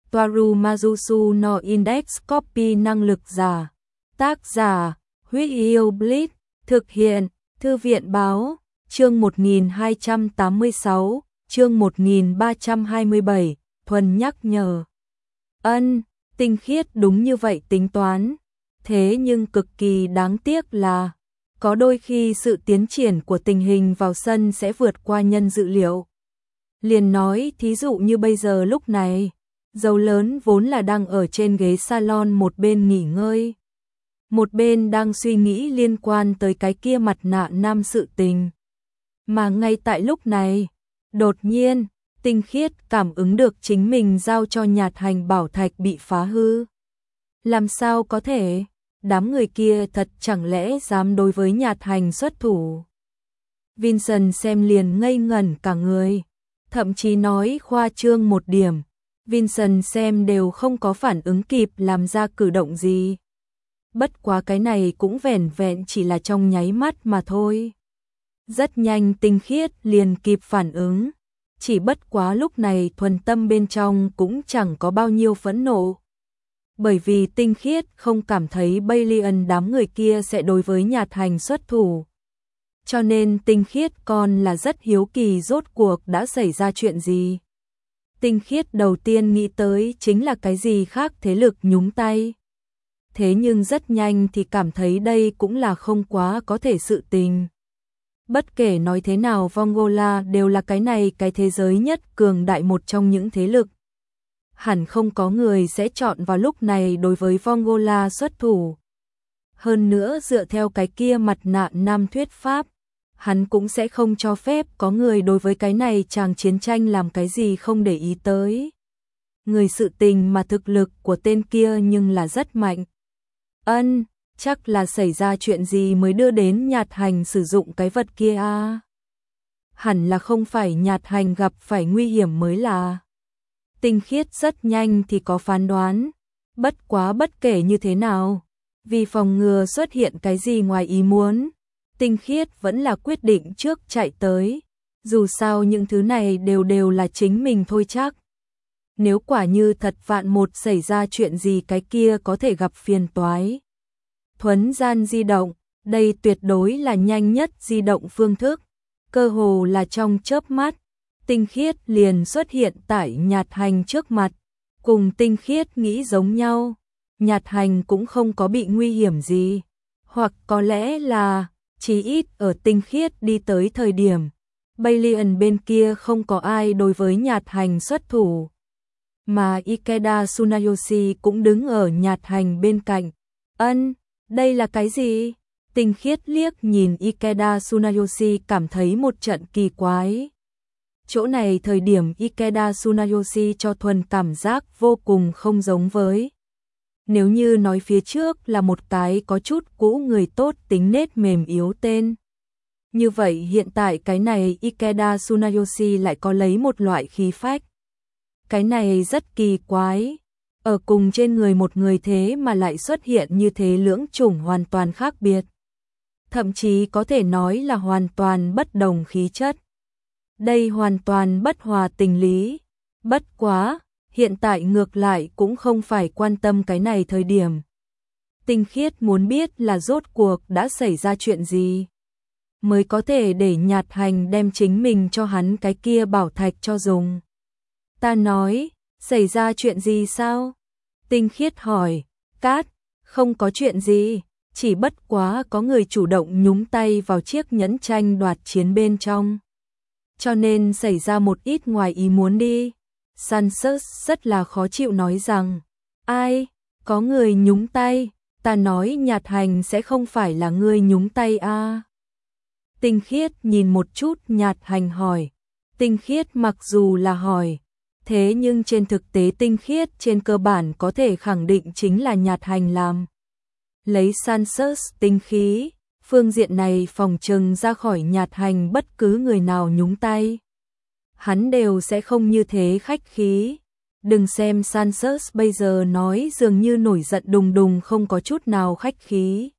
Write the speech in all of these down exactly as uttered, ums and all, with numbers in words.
Toaru Majusu no Index Copy năng lực giả. Tác giả, Huyết Yêu Blitz, thực hiện, Thư viện Báo, chương một nghìn hai trăm tám mươi sáu, chương một nghìn ba trăm hai mươi bảy, thuần nhắc nhở. Ân, tinh khiết đúng như vậy tính toán. Thế nhưng cực kỳ đáng tiếc là, có đôi khi sự tiến triển của tình hình vào sân sẽ vượt qua nhân dự liệu. Liền nói thí dụ như bây giờ lúc này, dâu lớn vốn là đang ở trên ghế salon một bên nghỉ ngơi. Một bên đang suy nghĩ liên quan tới cái kia mặt nạ nam sự tình. Mà ngay tại lúc này, đột nhiên, tinh khiết cảm ứng được chính mình giao cho Nhạt Hành bảo thạch bị phá hư. Làm sao có thể, đám người kia thật chẳng lẽ dám đối với Nhạt Hành xuất thủ. Vincent xem liền ngây ngẩn cả người, thậm chí nói khoa trương một điểm, Vincent xem đều không có phản ứng kịp làm ra cử động gì. Bất quá cái này cũng vẻn vẹn chỉ là trong nháy mắt mà thôi. Rất nhanh tinh khiết liền kịp phản ứng, chỉ bất quá lúc này thuần tâm bên trong cũng chẳng có bao nhiêu phẫn nộ. Bởi vì tinh khiết không cảm thấy Balian đám người kia sẽ đối với Nhạt Hành xuất thủ. Cho nên tinh khiết còn là rất hiếu kỳ rốt cuộc đã xảy ra chuyện gì. Tinh khiết đầu tiên nghĩ tới chính là cái gì khác thế lực nhúng tay. Thế nhưng rất nhanh thì cảm thấy đây cũng là không quá có thể sự tình. Bất kể nói thế nào Vongola đều là cái này cái thế giới nhất cường đại một trong những thế lực. Hẳn không có người sẽ chọn vào lúc này đối với Vongola xuất thủ. Hơn nữa dựa theo cái kia mặt nạ nam thuyết pháp, hắn cũng sẽ không cho phép có người đối với cái này chàng chiến tranh làm cái gì không để ý tới. Người sự tình mà thực lực của tên kia nhưng là rất mạnh. Ân, chắc là xảy ra chuyện gì mới đưa đến Nhạt Hành sử dụng cái vật kia à? Hẳn là không phải Nhạt Hành gặp phải nguy hiểm mới là. Tinh khiết rất nhanh thì có phán đoán, bất quá bất kể như thế nào, vì phòng ngừa xuất hiện cái gì ngoài ý muốn, tinh khiết vẫn là quyết định trước chạy tới, dù sao những thứ này đều đều là chính mình thôi chắc. Nếu quả như thật vạn một xảy ra chuyện gì cái kia có thể gặp phiền toái. Thuấn gian di động, đây tuyệt đối là nhanh nhất di động phương thức, cơ hồ là trong chớp mắt, tinh khiết liền xuất hiện tại Nhạt Hành trước mặt, cùng tinh khiết nghĩ giống nhau, Nhạt Hành cũng không có bị nguy hiểm gì, hoặc có lẽ là, chỉ ít ở tinh khiết đi tới thời điểm, Balian bên kia không có ai đối với Nhạt Hành xuất thủ. Mà Ikeda Tsunayoshi cũng đứng ở Nhạt Hành bên cạnh. Ân, đây là cái gì? Tinh khiết liếc nhìn Ikeda Tsunayoshi cảm thấy một trận kỳ quái. Chỗ này thời điểm Ikeda Tsunayoshi cho thuần cảm giác vô cùng không giống với. Nếu như nói phía trước là một cái có chút cũ người tốt tính nết mềm yếu tên. Như vậy hiện tại cái này Ikeda Tsunayoshi lại có lấy một loại khí phách. Cái này rất kỳ quái, ở cùng trên người một người thế mà lại xuất hiện như thế lưỡng chủng hoàn toàn khác biệt. Thậm chí có thể nói là hoàn toàn bất đồng khí chất. Đây hoàn toàn bất hòa tình lý. Bất quá, hiện tại ngược lại cũng không phải quan tâm cái này thời điểm. Tinh khiết muốn biết là rốt cuộc đã xảy ra chuyện gì, mới có thể để Nhạt Hành đem chính mình cho hắn cái kia bảo thạch cho dùng. Ta nói, xảy ra chuyện gì sao? Tinh khiết hỏi, cát, không có chuyện gì, chỉ bất quá có người chủ động nhúng tay vào chiếc nhẫn tranh đoạt chiến bên trong. Cho nên xảy ra một ít ngoài ý muốn đi. Sansus rất là khó chịu nói rằng, ai, có người nhúng tay, ta nói Nhạt Hành sẽ không phải là người nhúng tay à. Tinh khiết nhìn một chút Nhạt Hành hỏi, tinh khiết mặc dù là hỏi, thế nhưng trên thực tế tinh khiết trên cơ bản có thể khẳng định chính là Nhạt Hành làm. Lấy Sansus tinh khí, phương diện này phòng trừng ra khỏi Nhạt Hành bất cứ người nào nhúng tay. Hắn đều sẽ không như thế khách khí. Đừng xem Sansus bây giờ nói dường như nổi giận đùng đùng không có chút nào khách khí.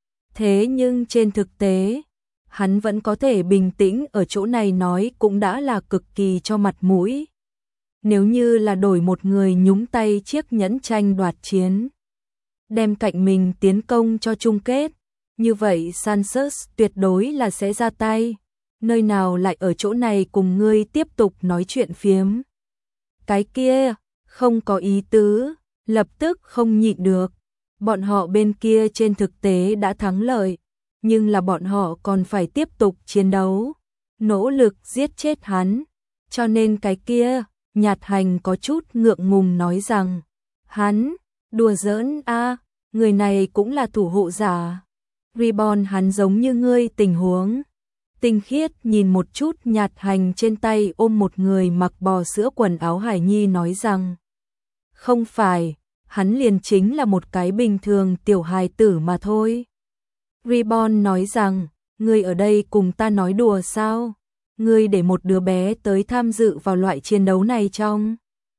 Thế nhưng trên thực tế, hắn vẫn có thể bình tĩnh ở chỗ này nói cũng đã là cực kỳ cho mặt mũi. Nếu như là đổi một người nhúng tay chiếc nhẫn tranh đoạt chiến, đem cạnh mình tiến công cho chung kết, như vậy Santos tuyệt đối là sẽ ra tay. Nơi nào lại ở chỗ này cùng ngươi tiếp tục nói chuyện phiếm. Cái kia, không có ý tứ, lập tức không nhịn được. Bọn họ bên kia trên thực tế đã thắng lợi, nhưng là bọn họ còn phải tiếp tục chiến đấu, nỗ lực giết chết hắn. Cho nên cái kia, Nhạt Hành có chút ngượng ngùng nói rằng, hắn, đùa giỡn a, người này cũng là thủ hộ giả. Reborn hắn giống như ngươi tình huống. Tinh Khiết nhìn một chút Nhạt Hành trên tay ôm một người mặc bò sữa quần áo hải nhi nói rằng, không phải, hắn liền chính là một cái bình thường tiểu hài tử mà thôi. Reborn nói rằng, ngươi ở đây cùng ta nói đùa sao? Ngươi để một đứa bé tới tham dự vào loại chiến đấu này trong.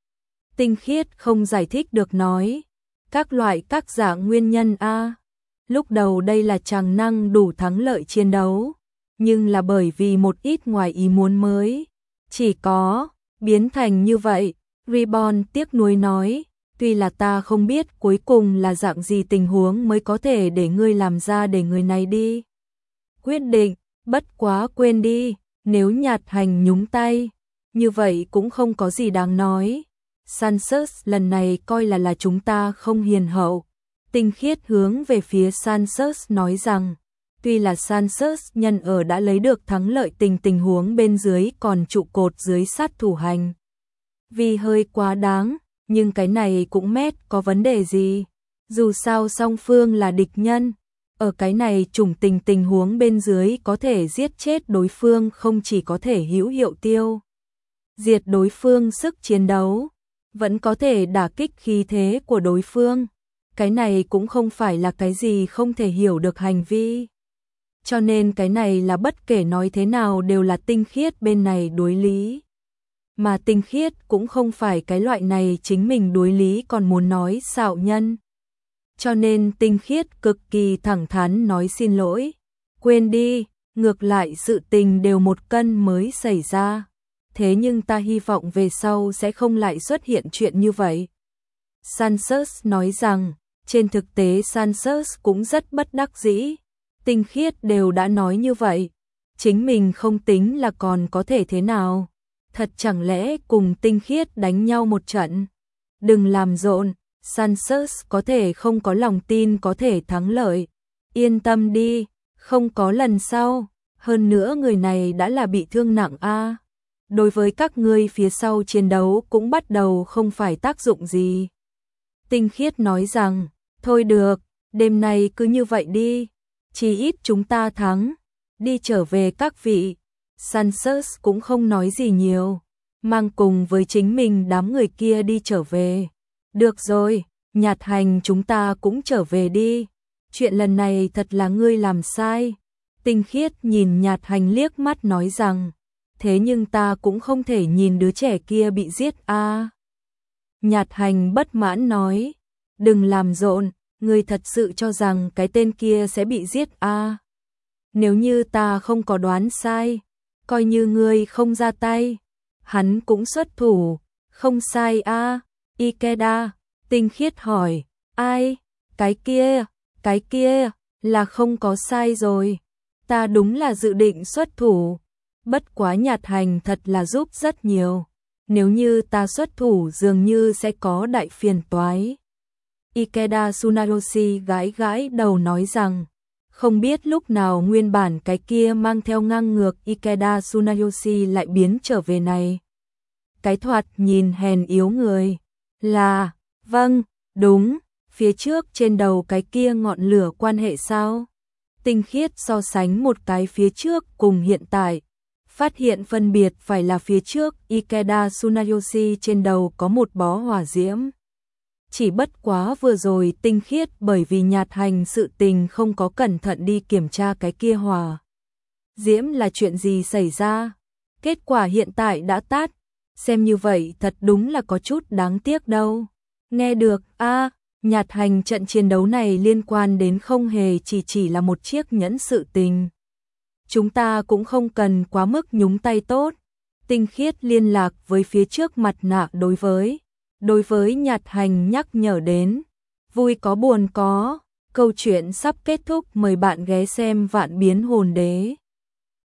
Tinh Khiết không giải thích được nói, các loại các dạng nguyên nhân a. Lúc đầu đây là chàng năng đủ thắng lợi chiến đấu, nhưng là bởi vì một ít ngoài ý muốn mới, chỉ có biến thành như vậy. Reborn tiếc nuối nói, tuy là ta không biết cuối cùng là dạng gì tình huống mới có thể để ngươi làm ra để người này đi quyết định, bất quá quên đi, nếu Nhạt Hành nhúng tay, như vậy cũng không có gì đáng nói. Santos lần này coi là là chúng ta không hiền hậu. Tinh Khiết hướng về phía Santos nói rằng, tuy là Santos nhân ở đã lấy được thắng lợi tình tình huống bên dưới còn trụ cột dưới sát thủ hành. Vì hơi quá đáng, nhưng cái này cũng mét có vấn đề gì. Dù sao song phương là địch nhân, ở cái này chủng tình tình huống bên dưới có thể giết chết đối phương không chỉ có thể hữu hiệu tiêu diệt đối phương sức chiến đấu, vẫn có thể đả kích khí thế của đối phương. Cái này cũng không phải là cái gì không thể hiểu được hành vi. Cho nên cái này là bất kể nói thế nào đều là Tinh Khiết bên này đối lý. Mà Tinh Khiết cũng không phải cái loại này chính mình đối lý còn muốn nói xạo nhân. Cho nên Tinh Khiết cực kỳ thẳng thắn nói xin lỗi. Quên đi, ngược lại sự tình đều một cân mới xảy ra. Thế nhưng ta hy vọng về sau sẽ không lại xuất hiện chuyện như vậy. Santos nói rằng, trên thực tế Santos cũng rất bất đắc dĩ. Tinh Khiết đều đã nói như vậy, chính mình không tính là còn có thể thế nào. Thật chẳng lẽ cùng Tinh Khiết đánh nhau một trận? Đừng làm rộn, Santos có thể không có lòng tin có thể thắng lợi. Yên tâm đi, không có lần sau. Hơn nữa người này đã là bị thương nặng a. Đối với các ngươi phía sau chiến đấu cũng bắt đầu không phải tác dụng gì. Tinh Khiết nói rằng, thôi được, đêm nay cứ như vậy đi. Chỉ ít chúng ta thắng. Đi trở về các vị. Santos cũng không nói gì nhiều, mang cùng với chính mình đám người kia đi trở về. Được rồi, Nhạt Hành chúng ta cũng trở về đi. Chuyện lần này thật là ngươi làm sai. Tinh Khiết nhìn Nhạt Hành liếc mắt nói rằng, thế nhưng ta cũng không thể nhìn đứa trẻ kia bị giết a. À. Nhạt Hành bất mãn nói, đừng làm rộn, ngươi thật sự cho rằng cái tên kia sẽ bị giết a? À. Nếu như ta không có đoán sai, coi như ngươi không ra tay, hắn cũng xuất thủ, không sai a. À. Ikeda, Tinh Khiết hỏi, ai? Cái kia, cái kia, là không có sai rồi. Ta đúng là dự định xuất thủ. Bất quá Nhạt Hành thật là giúp rất nhiều. Nếu như ta xuất thủ dường như sẽ có đại phiền toái. Ikeda Tsunayoshi gãi gãi đầu nói rằng, không biết lúc nào nguyên bản cái kia mang theo ngang ngược Ikeda Tsunayoshi lại biến trở về này. Cái thoạt nhìn hèn yếu người, là, vâng, đúng, phía trước trên đầu cái kia ngọn lửa quan hệ sao? Tinh Khiết so sánh một cái phía trước cùng hiện tại, phát hiện phân biệt phải là phía trước Ikeda Tsunayoshi trên đầu có một bó hỏa diễm. Chỉ bất quá vừa rồi Tinh Khiết bởi vì Nhạt Hành sự tình không có cẩn thận đi kiểm tra cái kia hỏa diễm là chuyện gì xảy ra. Kết quả hiện tại đã tắt, xem như vậy thật đúng là có chút đáng tiếc đâu. Nghe được, a à, Nhạt Hành trận chiến đấu này liên quan đến không hề chỉ chỉ là một chiếc nhẫn sự tình. Chúng ta cũng không cần quá mức nhúng tay tốt. tinh khiết liên lạc với phía trước mặt nạ đối với. Đối với Nhạt Hành nhắc nhở đến, vui có buồn có, câu chuyện sắp kết thúc, mời bạn ghé xem Vạn Biến Hồn Đế.